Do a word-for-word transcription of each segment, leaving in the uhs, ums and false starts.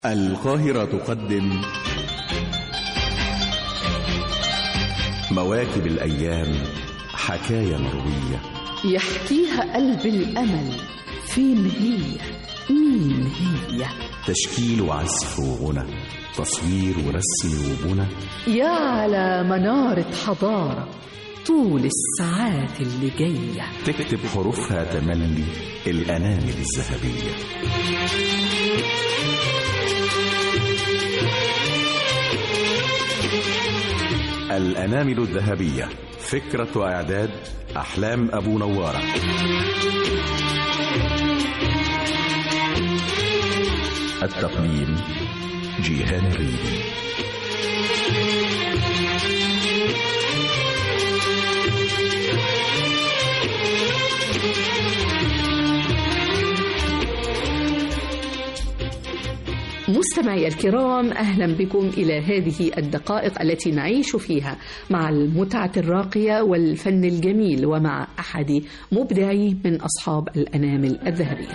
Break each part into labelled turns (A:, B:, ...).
A: القاهرة تقدم مواكب الأيام، حكاية مروية
B: يحكيها قلب الأمل. فين هي؟ مين هي؟
A: تشكيل وعزف وغنى، تصوير ورسم وبنى،
B: يا على منارة حضارة طول الساعات اللي جاية
A: تكتب حروفها تملي الأنامل الذهبية. الأنامل الذهبية، فكرة وإعداد أحلام أبو نوارة. التقديم جيهان الريدي.
B: مستمعي الكرام، أهلا بكم إلى هذه الدقائق التي نعيش فيها مع المتعة الراقية والفن الجميل، ومع أحد مبدعي من أصحاب الأنامل الذهبية.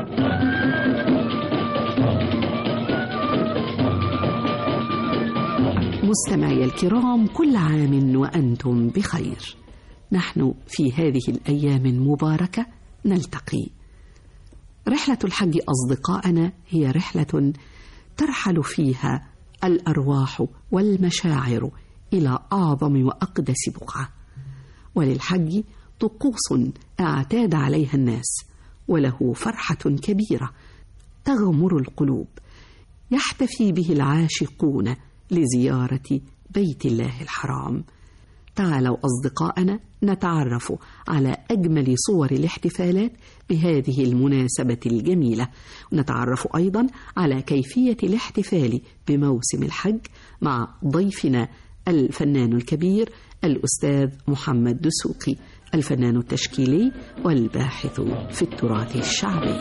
B: مستمعي الكرام، كل عام وأنتم بخير. نحن في هذه الأيام المباركة نلتقي. رحلة الحج أصدقائنا هي رحلة ترحل فيها الأرواح والمشاعر إلى أعظم وأقدس بقعة، وللحج طقوس اعتاد عليها الناس، وله فرحة كبيرة تغمر القلوب يحتفي به العاشقون لزيارة بيت الله الحرام. تعالوا أصدقائنا نتعرف على أجمل صور الاحتفالات بهذه المناسبة الجميلة، ونتعرف أيضا على كيفية الاحتفال بموسم الحج مع ضيفنا الفنان الكبير الأستاذ محمد دسوقي، الفنان التشكيلي والباحث في التراث الشعبي.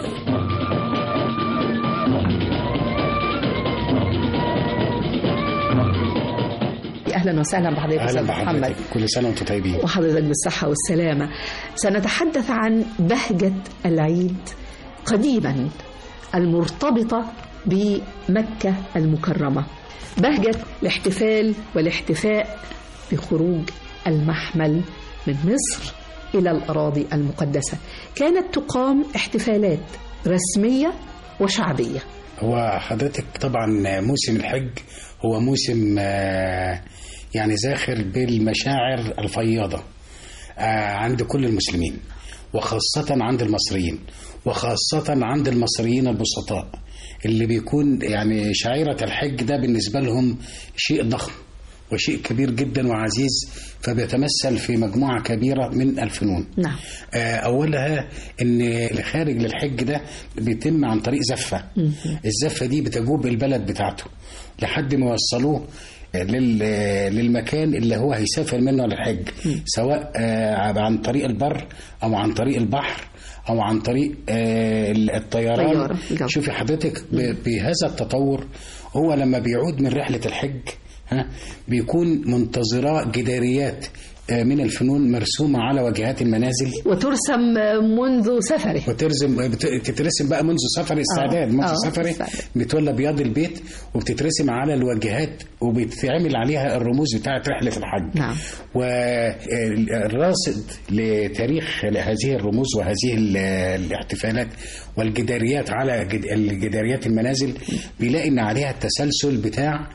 B: أهلا وسهلا بحضرتك أستاذ محمد.
C: كل سنة وأنتم طيبين
B: وحضرتك بالصحة والسلامة. سنتحدث عن بهجة العيد قديما المرتبطة بمكة المكرمة، بهجة الاحتفال والاحتفاء بخروج المحمل من مصر إلى الأراضي المقدسة. كانت تقام احتفالات رسمية وشعبية.
C: هو حضرتك طبعا موسم الحج هو موسم يعني زاخر بالمشاعر الفياضة عند كل المسلمين، وخاصة عند المصريين، وخاصة عند المصريين البسطاء اللي بيكون يعني شعيرة الحج ده بالنسبة لهم شيء ضخم وشيء كبير جدا وعزيز، فبيتمثل في مجموعة كبيرة من الفنون.
B: نعم.
C: أولها أن الخارج للحج ده بيتم عن طريق زفة. الزفة دي بتجوب البلد بتاعته لحد ما يوصلوه للمكان اللي هو هيسافر منه للحج، سواء عن طريق البر أو عن طريق البحر أو عن طريق الطيران. شوفي حضرتك بهذا التطور، هو لما بيعود من رحلة الحج ها بيكون منتظرة جداريات من الفنون مرسومة على واجهات المنازل،
B: وترسم منذ سفره،
C: وترسم تترسم بقى منذ سفر الاستعداد. منذ آه. سفره بتولى بياض البيت وبتترسم على الواجهات وبتعمل عليها الرموز بتاعة رحلة الحج.
B: نعم.
C: والراصد لتاريخ هذه الرموز وهذه الاحتفالات والجداريات على الجداريات المنازل بيلاقي ان عليها التسلسل بتاع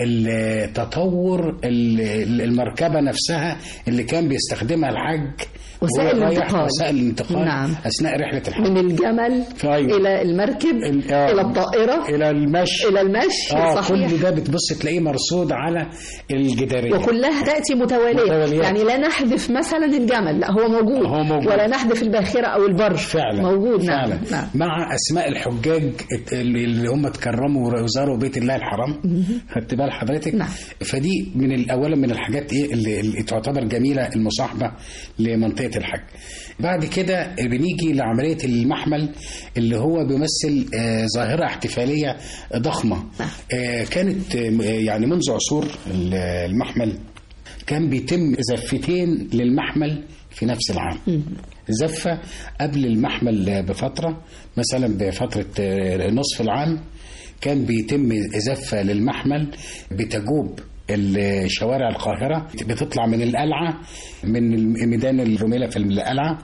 C: التطور المركبة نفسها اللي كان بيستخدمها الحج،
B: وسائل الانتقال.
C: وسائل الانتقال نعم. أثناء رحلة الحج،
B: من الجمل
C: فأيوه.
B: إلى المركب آه. إلى الطائرة
C: إلى المشي
B: إلى المشي
C: آه. كل ده بتبص تلاقيه مرصود على الجدارية،
B: وكلها تأتي متوالية. متوالية. يعني لا نحذف مثلا الجمل، لا هو موجود.
C: هو موجود.
B: ولا نحذف الباخرة أو البر،
C: فعلا
B: موجود.
C: فعلا.
B: نعم. نعم.
C: مع أسماء الحجاج اللي هم تكرموا وزاروا بيت الله الحرام. خدت بال حضرتك؟
B: نعم.
C: فدي من أولا من الحاجات إيه اللي, اللي تعتبر جميلة المصاحبة لمنطقة الحج. بعد كده بنيجي لعملية المحمل اللي هو بيمثل آه ظاهرة احتفالية ضخمة. آه كانت آه يعني منذ عصور المحمل كان بيتم زفتين للمحمل في نفس العام. زفة قبل المحمل بفترة، مثلا بفترة نصف العام كان بيتم زفة للمحمل بتجوب الشوارع القاهرة، بتطلع من القلعة، من ميدان الرميلة في القلعة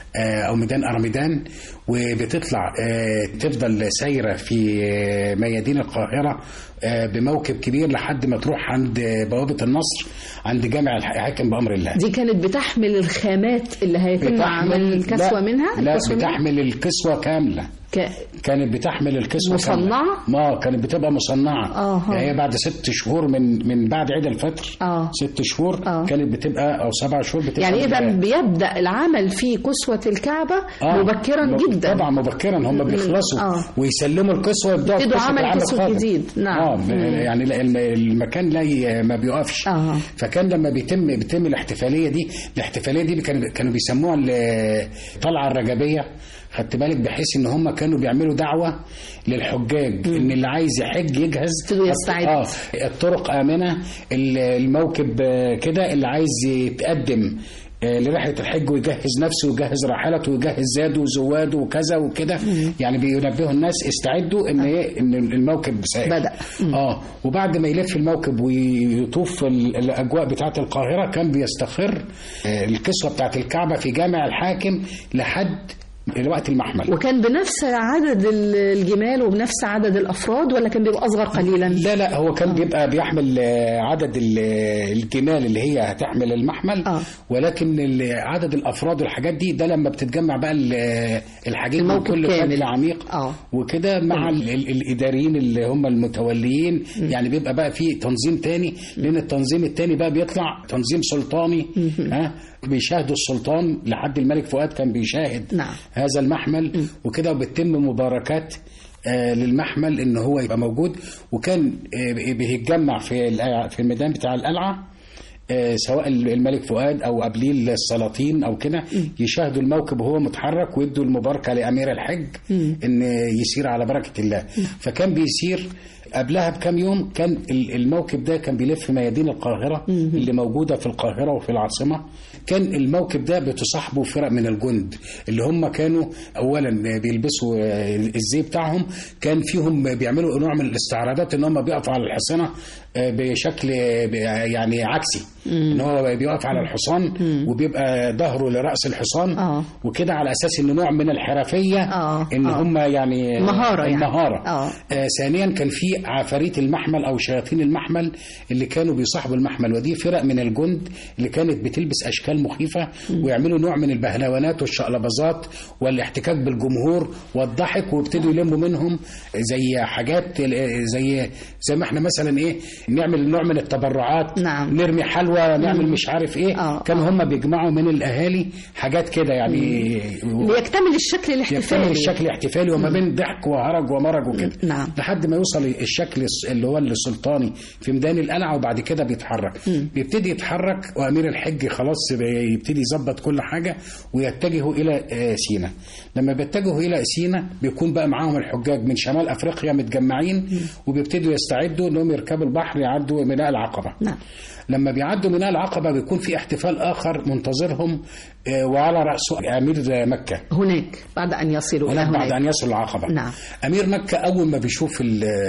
C: أو ميدان أرميدان، وبتطلع تفضل سايرة في ميادين القاهرة بموكب كبير لحد ما تروح عند بوابة النصر عند جامع الحاكم بأمر الله.
B: دي كانت بتحمل الخامات اللي هيتم عمل الكسوة منها؟
C: لا بتحمل الكسوة كاملة. ك... كانت بتحمل الكسوة
B: مصنعة؟
C: ما كانت بتبقى مصنعة.
B: آه.
C: يعني هي بعد ست شهور من من بعد عيد الفطر.
B: آه.
C: ست شهور آه. كانت بتبقى أو سبع شهور بتبقى.
B: يعني إذا بيبدأ العمل في كسوة الكعبة آه. مبكرا م... جدا.
C: طبعا مبكرا، هم بيخلصوا آه. ويسلموا الكسوة يبدأوا
B: عمل كسوة جديد. نعم.
C: آه. يعني المكان لا ما بيقفش.
B: آه.
C: فكان لما بيتم بيتم الاحتفالية دي، الاحتفالية دي كانوا كانوا بيسموها الطلعة الرجبية، خدت بالك، بحيث ان هم كانوا بيعملوا دعوه للحجاج م. ان اللي عايز يحج يجهز
B: يستعد.
C: اه الطرق امنه، الموكب كده، اللي عايز يتقدم لرحله الحج ويجهز نفسه ويجهز راحلته ويجهز زاده وزواده وكذا وكده. يعني بينبهوا الناس استعدوا ان ايه ان الموكب
B: بدأ.
C: اه وبعد ما يلف الموكب ويطوف الاجواء بتاعه القاهره، كان بيستقر الكسوه بتاعه الكعبه في جامع الحاكم لحد الوقت المحمل.
B: وكان بنفس عدد الجمال وبنفس عدد الأفراد ولا كان بيبقى أصغر قليلا؟
C: لا لا هو كان آه. بيبقى بيحمل عدد الجمال اللي هي هتحمل المحمل. آه. ولكن عدد الأفراد والحاجات دي ده لما بتتجمع بقى الحاجات من كل فجل عميق آه. وكده مع ال ال الإداريين اللي هم المتوليين. م. يعني بيبقى بقى في تنظيم تاني، لأن التنظيم التاني بقى بيطلع تنظيم سلطاني. ها بيشاهدوا السلطان لحد الملك فؤاد كان بيشاهد. نعم. هذا المحمل م. وكده، وبتتم مباركات آه للمحمل ان هو يبقى موجود. وكان آه بيتجمع في في الميدان بتاع القلعه، آه سواء الملك فؤاد او قبليه السلاطين او كده، يشاهدوا الموكب وهو متحرك ويدوا المباركه لامير الحج م. ان يسير على بركه الله. م. فكان بيسير قبلها بكام يوم، كان الموكب ده كان بيلف ميادين القاهرة اللي موجودة في القاهرة وفي العاصمة. كان الموكب ده بتصاحبه فرق من الجند اللي هم كانوا أولا بيلبسوا الزي بتاعهم، كان فيهم بيعملوا نوع من الاستعراضات ان هم بيقفوا على الحصانة بشكل يعني عكسي، ان هو بيقف على الحصان وبيبقى ظهره لرأس الحصان. آه. وكده على أساس ان نوع من الحرفية. آه. ان آه. هم يعني
B: مهارة يعني.
C: المهارة. آه. آه ثانيا كان في عفاريت المحمل او شياطين المحمل اللي كانوا بيصاحبوا المحمل، ودي فرق من الجند اللي كانت بتلبس اشكال مخيفه ويعملوا نوع من البهلوانات والشقلباظات والاحتكاك بالجمهور والضحك، وابتدوا يلموا منهم زي حاجات زي زي ما احنا مثلا ايه نعمل نوع من التبرعات. نعم. نرمي حلوى، نعمل مش عارف ايه. آه. كانوا هم بيجمعوا من الاهالي حاجات كده يعني
B: ليكتمل الشكل الاحتفالي،
C: يكتمل الشكل الاحتفالي وما بين ضحك وهرج ومرج وكده. نعم. لحد ما يوصل الشكل اللي هو السلطاني في ميدان القلعه، وبعد كده بيتحرك. م. بيبتدي يتحرك وامير الحج خلاص يبتدي يظبط كل حاجه ويتجهوا الى سينا. لما بيتجهوا الى سينا بيكون بقى معاهم الحجاج من شمال افريقيا متجمعين. م. وبيبتدوا يستعدوا انهم يركبوا البحر يعدوا ميناء العقبه. نعم. لما بيعدوا ميناء العقبه بيكون في احتفال اخر منتظرهم، وعلى رأسه أمير مكة
B: هناك بعد أن يصلوا
C: هناك بعد أن يصلوا العقبة. نعم. أمير مكة أول ما بيشوف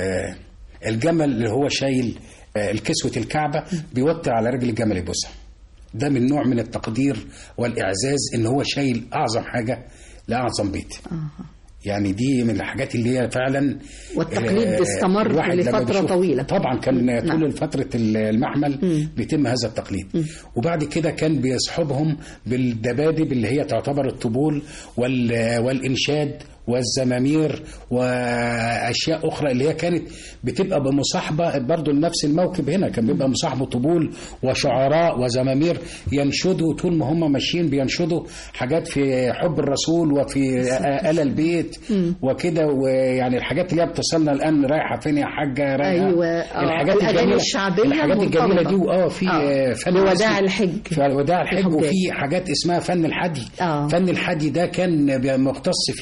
C: الجمل اللي هو شايل الكسوة الكعبة بيوطي على رجل الجمل يبوسها. ده من نوع من التقدير والإعزاز إن هو شايل أعظم حاجة لأعظم بيت. آه. يعني دي من الحاجات اللي هي فعلا،
B: والتقليد استمر لفترة طويلة.
C: طبعا كان طول فترة المحمل م. بيتم هذا التقليد. م. وبعد كده كان بيصحبهم بالدبادب اللي هي تعتبر الطبول والإنشاد والزمامير وأشياء أخرى اللي هي كانت بتبقى بمصاحبة برضو لنفس الموكب. هنا كان بيبقى مصاحبه طبول وشعراء وزمامير ينشدوا طول ما هم ماشيين، بينشدوا حاجات في حب الرسول وفي آل البيت وكده، ويعني الحاجات اللي هي بتصلنا الآن رايحة فين يا حاجة رايحة.
B: أيوة.
C: الحاجات الجميلة
B: الشعبية
C: الحاجات الجميلة دي وآه في
B: آه.
C: فن
B: وداع الحج
C: في وداع الحج وفي حاجات اسمها فن الحدي. آه. فن الحدي ده كان مختص فيه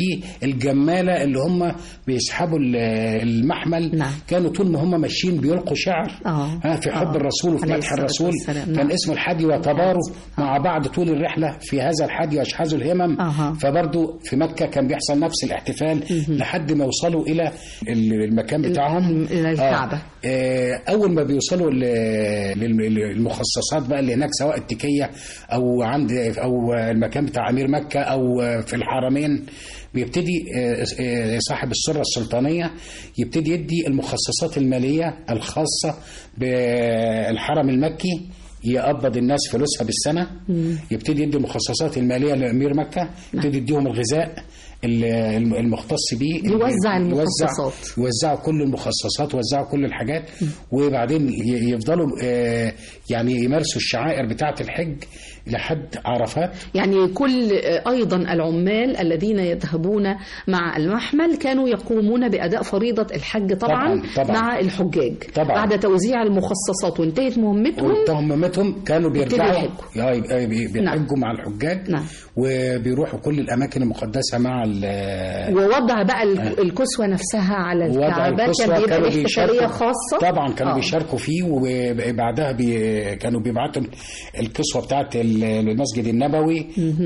C: الجمالة اللي هم بيسحبوا المحمل.
B: نعم.
C: كانوا طول ما هم ماشيين بيلقوا شعر
B: آه.
C: في حب
B: آه.
C: الرسول وفي مدح الرسول.
B: نعم.
C: كان اسمه الحدي وتباروا آه. مع بعض طول الرحلة في هذا الحدي واشحذوا الهمم.
B: آه.
C: فبرضو في مكة كان بيحصل نفس الاحتفال م- لحد ما يوصلوا إلى المكان بتاعهم
B: إلى الكعبة.
C: آه. أول ما بيوصلوا للمخصصات بقى اللي هناك سواء التكية أو عند أو المكان بتاع أمير مكة أو في الحرمين، بيبتدي صاحب السرة السلطانية يبتدي يدي المخصصات المالية الخاصة بالحرم المكي، يقبض الناس فلوسها بالسنة. يبتدي يدي المخصصات المالية لأمير مكة، يبتدي يديهم الغذاء المختص به،
B: يوزع المخصصات،
C: يوزعوا كل المخصصات، يوزعوا كل الحاجات. وبعدين يفضلوا يعني يمارسوا الشعائر بتاعة الحج لحد عرفات.
B: يعني كل أيضا العمال الذين يذهبون مع المحمل كانوا يقومون بأداء فريضة الحج طبعا, طبعاً, طبعاً مع الحجاج. طبعاً بعد توزيع المخصصات وانتهت مهمتهم
C: وانتهت مهمتهم كانوا بيرجعوا بيحجوا نعم. مع الحجاج. نعم. وبيروحوا كل الأماكن المقدسة مع
B: ووضع بقى الكسوة نفسها على الكعبة كان بيبقى احتفالية خاصة.
C: طبعا كانوا آه. بيشاركوا فيه، وبعدها بي كانوا بيبعتوا الكسوة بتاعت المسجد النبوي،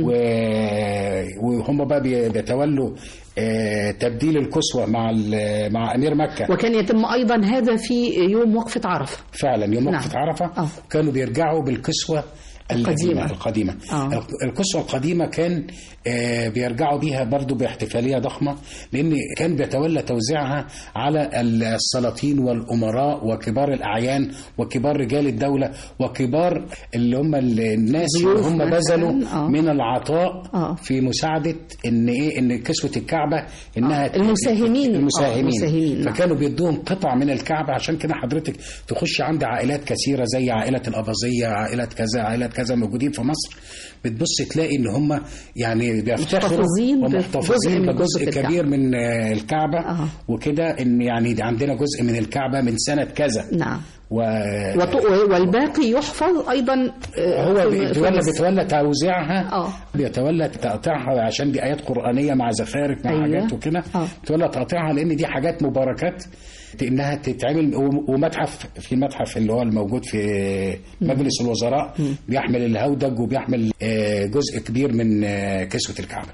C: وهم بقى بيتولوا تبديل الكسوة مع مع أمير مكة.
B: وكان يتم أيضا هذا في يوم وقفة عرفة.
C: فعلا يوم وقفة نعم. عرفة آه. كانوا بيرجعوا بالكسوة القديمة القديمة آه. الكسوة القديمة كان آه بيرجعوا بيها برضو باحتفالية ضخمة، لأن كان بيتولى توزيعها على السلاطين والأمراء وكبار الأعيان وكبار رجال الدولة وكبار اللي هم الناس اللي هم بذلوا آه. من العطاء آه. في مساعدة إن إيه إن كسوة الكعبة إنها
B: آه. المساهمين
C: المساهمين,
B: آه. المساهمين.
C: فكانوا بيدوهم قطع من الكعبة. عشان كده حضرتك تخش عند عائلات كثيرة زي عائلة الأباظية، عائلة كذا، عائلة كذا موجودين في مصر، بتبص تلاقي ان هم يعني بيفتخروا ومحتفظين بجزء كبير من الكعبة آه. وكده ان يعني عندنا جزء من الكعبة من سنة كذا.
B: نعم.
C: و...
B: والباقي يحفظ ايضا
C: هو بيتولى بيتولى توزيعها آه. بيتولى تقطيعها عشان دي ايات قرآنية مع زخارف مع أيوة. حاجات وكده آه. بيتولى تقطيعها لان دي حاجات مباركات انها تتعمل. ومتحف في المتحف اللي هو الموجود في مجلس الوزراء م. بيحمل الهودج وبيحمل جزء كبير من كسوة الكعبة.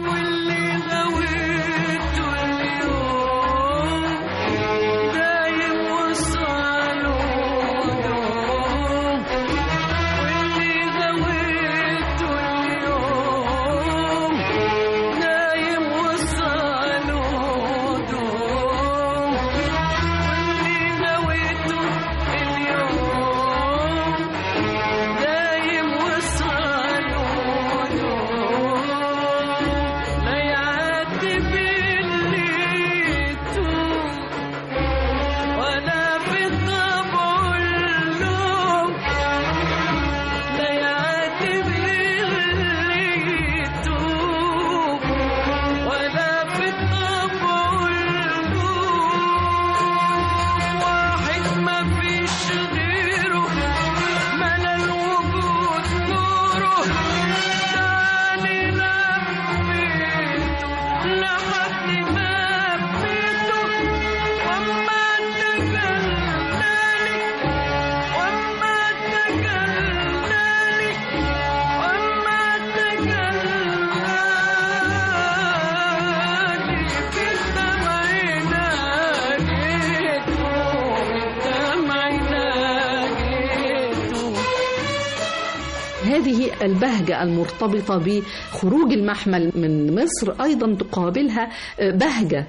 B: هذه البهجة المرتبطة بخروج المحمل من مصر أيضا تقابلها بهجة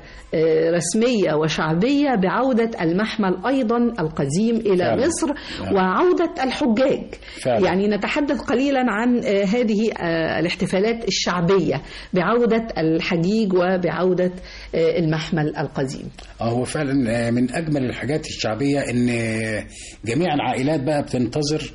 B: رسمية وشعبية بعودة المحمل أيضا القديم إلى فعلا. مصر فعلا. وعودة الحجاج فعلا. يعني نتحدث قليلا عن هذه الاحتفالات الشعبية بعودة الحجيج وبعودة المحمل القديم.
C: هو فعلا من أجمل الحاجات الشعبية أن جميع العائلات بقى بتنتظر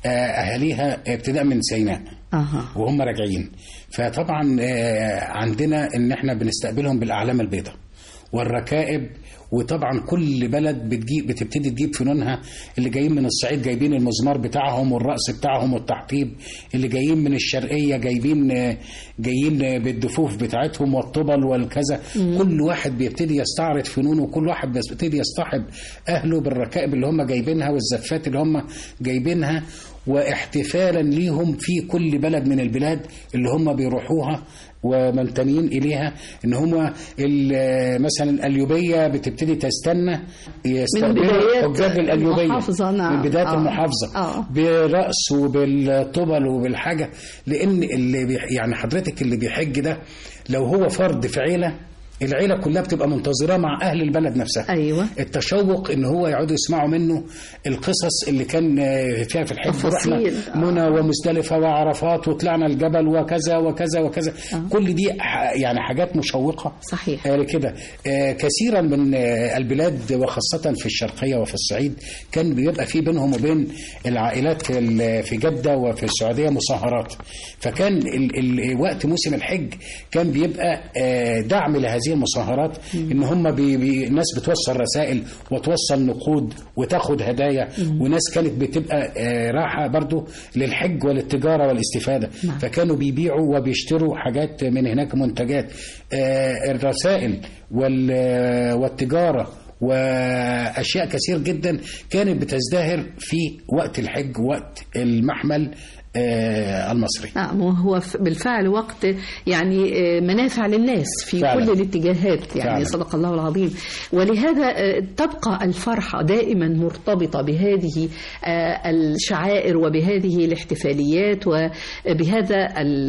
C: أهاليها ابتداء من سيناء أه. وهم راجعين. فطبعا عندنا ان احنا بنستقبلهم بالاعلام البيضاء والركائب. وطبعا كل بلد بتجيب بتبتدي تجيب فنونها. اللي جايين من الصعيد جايبين المزمار بتاعهم والرقص بتاعهم والتحطيب، اللي جايين من الشرقية جايبين جايين بالدفوف بتاعتهم والطبل والكذا. كل واحد بيبتدي يستعرض فنونه، وكل واحد بيبتدي يصطحب أهله بالركائب اللي هم جايبينها والزفات اللي هم جايبينها، واحتفالا ليهم في كل بلد من البلاد اللي هم بيروحوها ومنتمين إليها. إن هم مثلا الأليوبية بتبتدي تستنى يستقبلوا حجاج الأليوبية
B: نعم.
C: من بداية
B: آه.
C: المحافظة
B: آه.
C: برأس وبالطبل وبالحاجة. لأن اللي بي يعني حضرتك اللي بيحج ده لو هو فرد في عيلة، العيلة كلها بتبقى منتظرة مع أهل البلد نفسها.
B: أيوة.
C: التشوق إن هو يقعدوا يسمعوا منه القصص اللي كان فيها في الحج. رحنا منى ومزدلفة وعرفات وطلعنا الجبل وكذا وكذا وكذا. آه. كل دي يعني حاجات مشوقة.
B: صحيح.
C: آه كده. آه كثيرا من آه البلاد وخاصة في الشرقية وفي الصعيد كان بيبقى في بينهم وبين العائلات في في جدة وفي السعودية مصاهرات. فكان ال ال وقت موسم الحج كان بيبقى آه دعم لهذه المصاهرات. ان هم بي بي الناس بتوصل رسائل وتوصل نقود وتاخد هدايا. مم. وناس كانت بتبقى آه راحة برضو للحج وللتجارة والاستفادة. مم. فكانوا بيبيعوا وبيشتروا حاجات من هناك، منتجات آه الرسائل والتجارة وأشياء كثير جدا كانت بتزدهر في وقت الحج وقت المحمل المصري.
B: نعم. وهو بالفعل وقت يعني منافع للناس في فعلا. كل الاتجاهات يعني فعلا. صدق الله العظيم. ولهذا تبقى الفرحة دائما مرتبطة بهذه الشعائر وبهذه الاحتفاليات وبهذا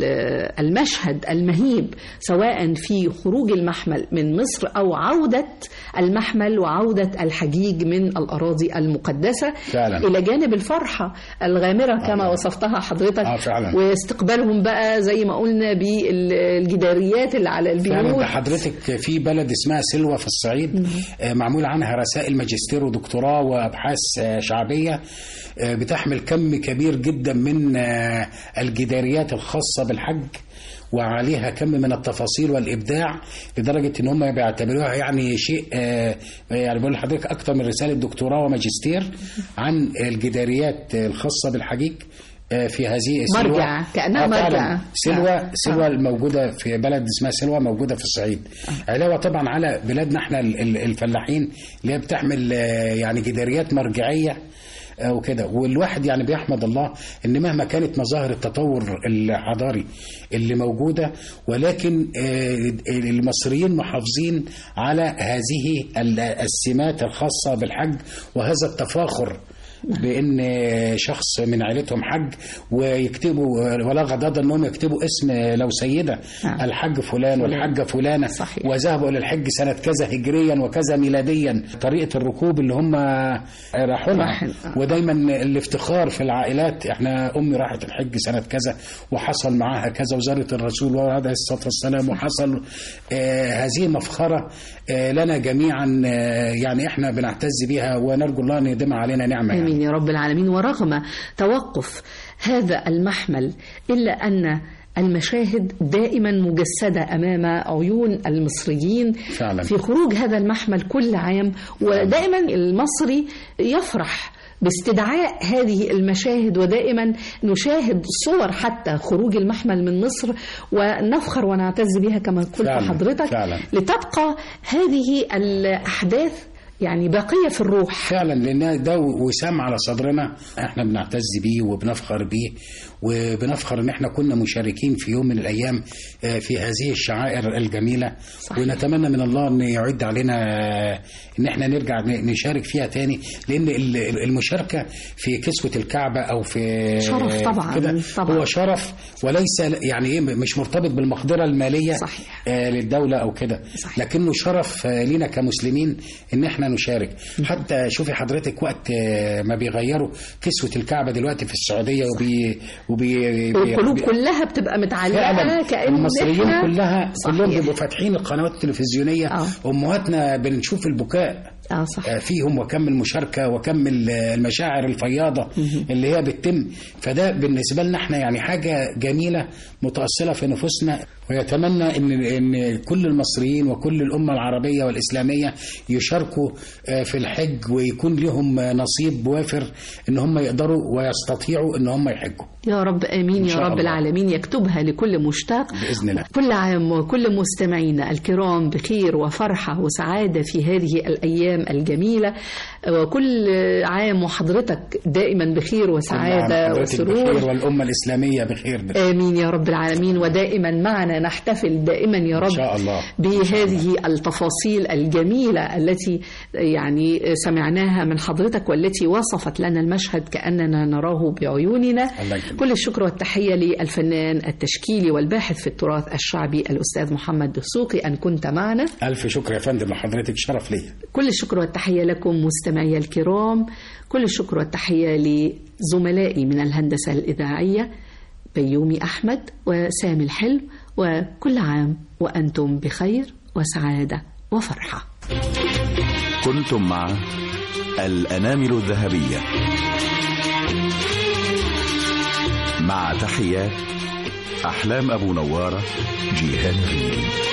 B: المشهد المهيب، سواء في خروج المحمل من مصر أو عودة المحمل وعودة الحجيج من الأراضي المقدسة فعلا. إلى جانب الفرحة الغامرة كما آه. وصفتها حضرتك. آه فعلا. واستقبالهم بقى زي ما قلنا بالجداريات اللي على البيوت.
C: فعلا. حضرتك في بلد اسمها سلوى في الصعيد معمول عنها رسائل ماجستير ودكتوراه وأبحاث شعبية بتحمل كم كبير جدا من الجداريات الخاصة بالحج، وعليها كم من التفاصيل والإبداع لدرجة إن هم بيعتبروها يعني شيء آه يعني بقول لحضرتك أكتر من رسالة دكتوراه وماجستير عن الجداريات الخاصة بالحجيج آه في هذه
B: السلوى. مرجع كأنها مرجع.
C: سلوى آه. سلوى الموجودة في بلد اسمها سلوى موجودة في الصعيد. آه. علاوة طبعا على بلادنا احنا الفلاحين اللي هي بتحمل آه يعني جداريات مرجعية وكده. والواحد يعني بيحمد الله ان مهما كانت مظاهر التطور الحضاري اللي موجودة، ولكن المصريين محافظين على هذه السمات الخاصة بالحج وهذا التفاخر بان شخص من عائلتهم حج، ويكتبوا ولا غضاض انهم يكتبوا اسم لو سيده آه. الحج فلان والحجه فلانه. صحيح. وذهبوا الى الحج سنه كذا هجريا وكذا ميلاديا. طريقه الركوب اللي هم راحوا لها آه. ودايما الافتخار في العائلات، احنا امي راحت الحج سنه كذا وحصل معاها كذا وزارت الرسول وعليه الصلاه والسلام وحصل آه هذه مفخره آه لنا جميعا. آه يعني احنا بنعتز بها ونرجو الله ان يديم علينا نعمه.
B: آمين يا رب العالمين. ورغم توقف هذا المحمل إلا أن المشاهد دائما مجسدة أمام عيون المصريين فعلا. في خروج هذا المحمل كل عام، ودائما المصري يفرح باستدعاء هذه المشاهد، ودائما نشاهد صور حتى خروج المحمل من مصر ونفخر ونعتز بها كما قلت فعلا. حضرتك فعلا. لتبقى هذه الأحداث يعني باقية في الروح
C: فعلا، لأن ده وسام على صدرنا، احنا بنعتز بيه وبنفخر بيه وبنفخر ان احنا كنا مشاركين في يوم من الايام في هذه الشعائر الجميلة. صحيح. ونتمنى من الله ان يعد علينا ان احنا نرجع نشارك فيها تاني، لان المشاركة في كسوة الكعبة او في
B: شرف طبعا,
C: كده
B: طبعا
C: هو شرف وليس يعني ايه مش مرتبط بالمقدرة المالية.
B: صحيح.
C: للدولة او كده. صحيح. لكنه شرف لينا كمسلمين ان احنا نشارك. حتى شوفي حضرتك وقت ما بيغيروا كسوة الكعبة دلوقتي في السعودية وبي وبي
B: القلوب كلها بتبقى متعلقة كأن
C: المصريين كلها كلهم بيبقوا فاتحين القنوات التلفزيونية. آه. أمهاتنا بنشوف البكاء آه صح. فيهم وكم المشاركة وكم المشاعر الفياضة اللي هي بتتم. فده بالنسبة لنا احنا يعني حاجة جميلة متأصلة في نفوسنا. ويتمنى ان ان كل المصريين وكل الامه العربيه والاسلاميه يشاركوا في الحج ويكون لهم نصيب وافر ان هم يقدروا ويستطيعوا ان هم يحجوا.
B: يا رب امين يا رب الله. العالمين يكتبها لكل مشتاق
C: باذن الله.
B: كل عام وكل مستمعينا الكرام بخير وفرحه وسعاده في هذه الايام الجميله، وكل عام وحضرتك دائما بخير وسعاده وسرور،
C: بخير والامه الاسلاميه بخير, بخير
B: امين يا رب العالمين. ودائما معنا نحتفل دائما يا رب
C: إن شاء الله.
B: بهذه التفاصيل الجميله التي يعني سمعناها من حضرتك والتي وصفت لنا المشهد كاننا نراه بعيوننا. كل الشكر والتحية للفنان التشكيلي والباحث في التراث الشعبي الأستاذ محمد دسوقي أن كنت معنا.
C: ألف شكر يا فندم لحضرتك، شرف لي.
B: كل الشكر والتحية لكم مستمعي الكرام، كل الشكر والتحية لزملائي من الهندسة الإذاعية بيومي أحمد وسامي الحلو، وكل عام وأنتم بخير وسعادة وفرحة.
A: كنتم مع الأنامل الذهبية مع تحيات أحلام أبو نوارة، جيهان ريدي.